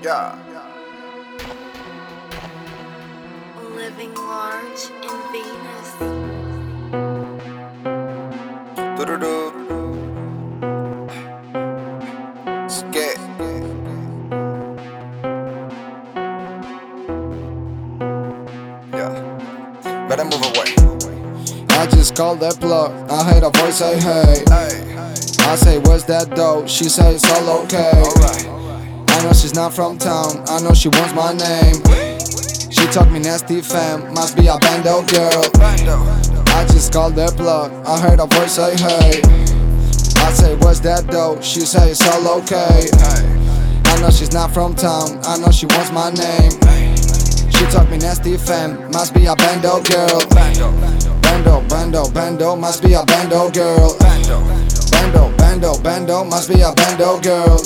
Yeah. Living large in Venus. Do-do-do. Skate. Yeah. Better move away. I just called that plug. I heard a voice say hey. I say where's that dope? She say it's all okay. Alright. I know she's not from town. I know she wants my name. She talk me nasty fam. Must be a bando girl. Bando. I just called that plug. I heard a voice say hey. I say where's that dope? She say it's all okay. I know she's not from town. I know she wants my name. She talk me nasty fam. Must be a bando girl. Bando. Bando, must be a bando girl. Bando. Bando, must be a bando girl.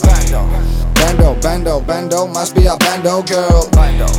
Bando. Must be a bando girl.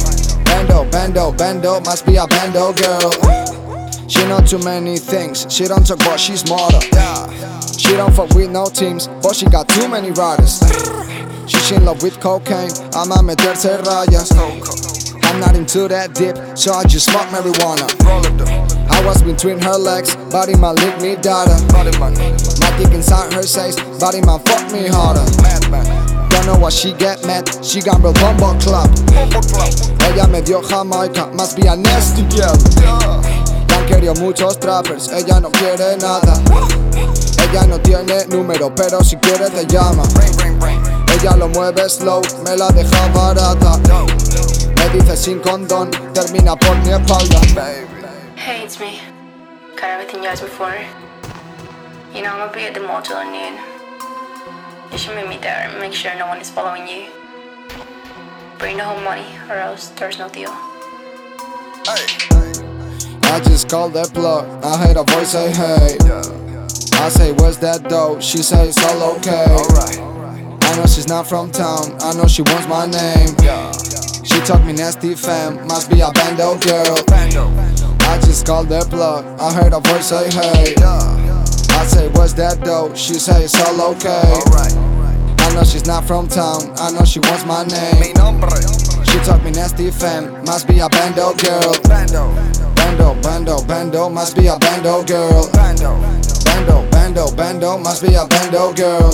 Bando. Must be a bando girl. She know too many things, she don't talk but she's smarter. Yeah. She don't fuck with no teams, but she got too many riders. She's in love with cocaine, I'ma meterse rayas. I'm not into that dip, so I just smoke marijuana. Roll it though. I was between her legs, body man lick me data. Body man. My dick inside her says, body man fuck me harder. Madman. Don't know why she get mad, she got real bumbo club. Bombo club. Ella me dio Jamaica, must be a nasty girl. Yeah. Le han querido muchos trappers, ella no quiere nada. Ella no tiene número, pero si quiere te llama. Ring. Ella lo mueve slow, me la deja barata. Me dice sin condón, termina por mi espalda. Baby. Hey, it's me. Got everything you asked me for. You know, I'm gonna be at the mall till noon. You should meet me there and make sure no one is following you. Bring the whole money, or else there's no deal. Hey. I just called that plug, I heard a voice say hey. I say where's that dope? She say it's all okay. Alright. I know she's not from town, I know she wants my name. Yeah. She talk me nasty fam, must be a bando girl. Bando. I just called that plug, I heard a voice say hey. Yeah. I say where's that dope? She say it's all okay. Alright. I know she's not from town, I know she wants my Mi name. nombre. She talk me nasty fam, must be a bando girl. Bando. Bando, must be a bando girl. Bando. Bando, must be a bando girl.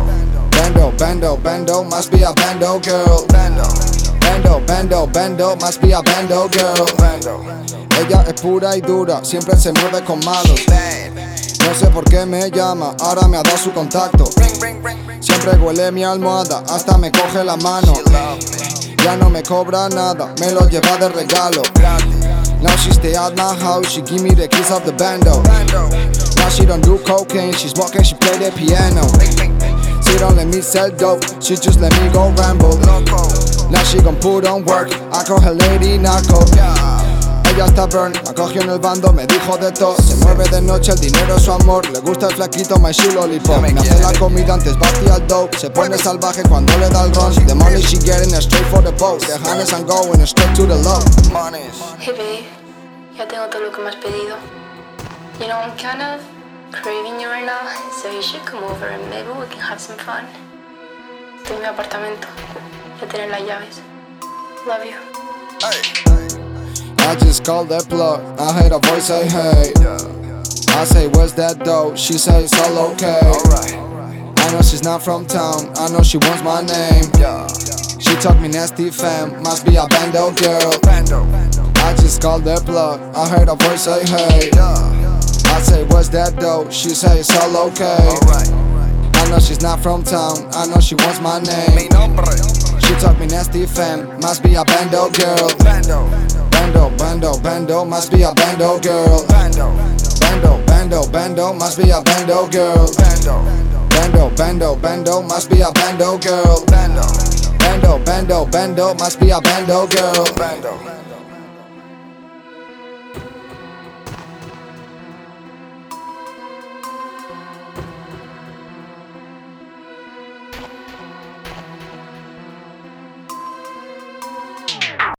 Bando. Must be a bando girl. Bando. Must be a bando girl. Bando. Ella es pura y dura, siempre se mueve con malos. Bad. No sé por qué me llama, ahora me ha dado su contacto. Ring. Siempre huele mi almohada, hasta me coge la mano. She love me. Ya no me cobra nada, me lo lleva de regalo. Gratis. Now she stay at my house, she give me the keys of the bando. Bando. Now she don't do cocaine, she smoke and she play the piano. Ring. She don't let me sell dope, she just let me go ramble. Loco. Now she gon' put on work, I call her Lady Naco. Yeah. Ella está burn, me acogió en el bando, me dijo de todo. Se mueve de noche, el dinero es su amor. Le gusta el flaquito, my shoe lollipop. Me hace la comida antes, batía el dope. Se pone salvaje cuando le da el ron. The money she getting is straight for the boat. The harness I'm going straight to the low. Monies. Hey, babe. Ya tengo todo lo que me has pedido. You know, I'm kind of craving you right now, so you should come over and maybe we can have some fun. Estoy en mi apartamento. Ya tienes las llaves. Love you. Hey. I just called that plug, I heard a voice say hey. I say where's that dope? She say it's all okay. Alright. I know she's not from town, I know she wants my name. Yeah. She talk me nasty fam, must be a bando girl. Bando. I just called that plug, I heard a voice say hey. Yeah. I say where's that dope? She say it's all okay. Alright. I know she's not from town, I know she wants my Mi name. nombre. She talk me nasty fam, must be a bando girl. Bando. Must be a bando girl. Bando. Must be a bando girl. Bando. Must be a bando girl. Bando. Must be a bando girl. Bando.